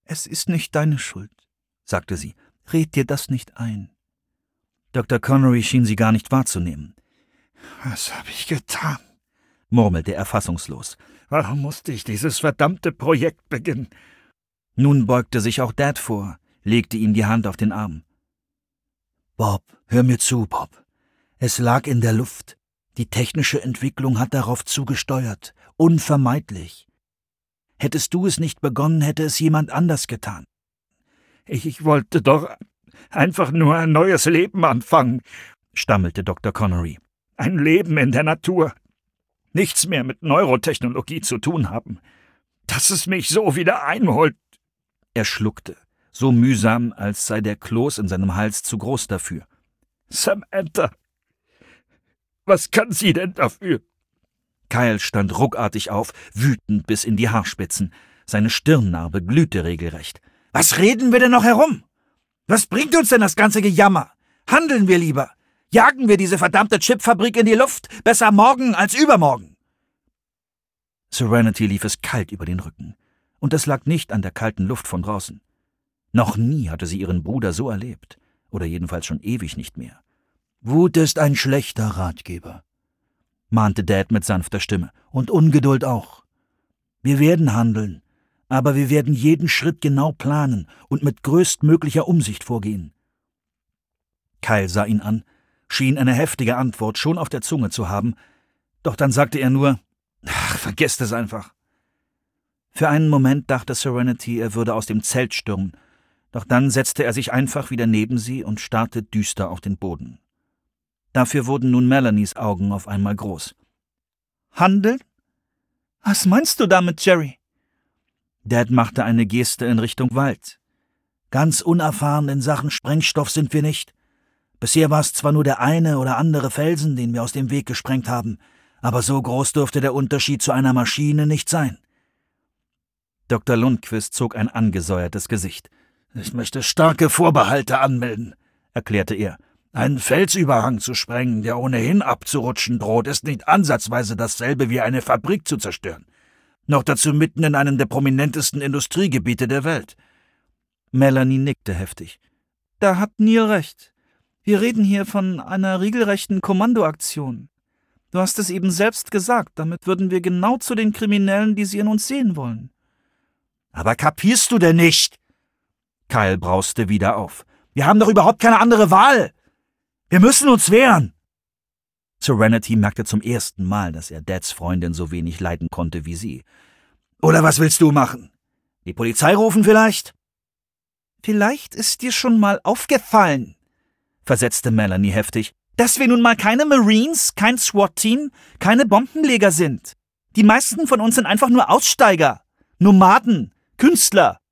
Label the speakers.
Speaker 1: »Es ist nicht deine Schuld«, sagte sie. »Red dir das nicht ein.« Dr. Connery schien sie gar nicht wahrzunehmen.
Speaker 2: »Was habe ich getan?«,
Speaker 1: murmelte er fassungslos.
Speaker 2: »Warum musste ich dieses verdammte Projekt beginnen?«
Speaker 1: Nun beugte sich auch Dad vor, legte ihm die Hand auf den Arm. »Bob, hör mir zu, Bob. Es lag in der Luft. Die technische Entwicklung hat darauf zugesteuert. Unvermeidlich. Hättest du es nicht begonnen, hätte es jemand anders getan.«
Speaker 2: »Ich wollte doch einfach nur ein neues Leben anfangen«, stammelte Dr. Connery. »Ein Leben in der Natur. Nichts mehr mit Neurotechnologie zu tun haben. Dass es mich so wieder einholt.«
Speaker 1: Er schluckte, so mühsam, als sei der Kloß in seinem Hals zu groß dafür.
Speaker 2: »Samantha, was kann sie denn dafür?«
Speaker 1: Kyle stand ruckartig auf, wütend bis in die Haarspitzen. Seine Stirnnarbe glühte regelrecht. »Was reden wir denn noch herum? Was bringt uns denn das ganze Gejammer? Handeln wir lieber! Jagen wir diese verdammte Chipfabrik in die Luft! Besser morgen als übermorgen!« Serenity lief es kalt über den Rücken. Und das lag nicht an der kalten Luft von draußen. Noch nie hatte sie ihren Bruder so erlebt. Oder jedenfalls schon ewig nicht mehr. »Wut ist ein schlechter Ratgeber«, mahnte Dad mit sanfter Stimme. »Und Ungeduld auch. Wir werden handeln, aber wir werden jeden Schritt genau planen und mit größtmöglicher Umsicht vorgehen.« Kyle sah ihn an, schien eine heftige Antwort schon auf der Zunge zu haben, doch dann sagte er nur, »Ach, vergesst es einfach.« Für einen Moment dachte Serenity, er würde aus dem Zelt stürmen, doch dann setzte er sich einfach wieder neben sie und starrte düster auf den Boden. Dafür wurden nun Melanies Augen auf einmal groß. »Handeln? Was meinst du damit, Jerry?« Dad machte eine Geste in Richtung Wald. »Ganz unerfahren in Sachen Sprengstoff sind wir nicht. Bisher war es zwar nur der eine oder andere Felsen, den wir aus dem Weg gesprengt haben, aber so groß dürfte der Unterschied zu einer Maschine nicht sein.« Dr. Lundquist zog ein angesäuertes Gesicht.
Speaker 2: »Ich möchte starke Vorbehalte anmelden«, erklärte er. »Einen Felsüberhang zu sprengen, der ohnehin abzurutschen droht, ist nicht ansatzweise dasselbe wie eine Fabrik zu zerstören. Noch dazu mitten in einem der prominentesten Industriegebiete der Welt.«
Speaker 1: Melanie nickte heftig. »Da hat Neil recht. Wir reden hier von einer regelrechten Kommandoaktion. Du hast es eben selbst gesagt, damit würden wir genau zu den Kriminellen, die sie in uns sehen wollen.«
Speaker 2: »Aber kapierst du denn nicht?«
Speaker 1: Kyle brauste wieder auf. »Wir haben doch überhaupt keine andere Wahl! Wir müssen uns wehren!« Serenity merkte zum ersten Mal, dass er Dads Freundin so wenig leiden konnte wie sie. »Oder was willst du machen? Die Polizei rufen vielleicht?« »Vielleicht ist dir schon mal aufgefallen«, versetzte Melanie heftig, »dass wir nun mal keine Marines, kein SWAT-Team, keine Bombenleger sind. Die meisten von uns sind einfach nur Aussteiger, Nomaden, Künstler.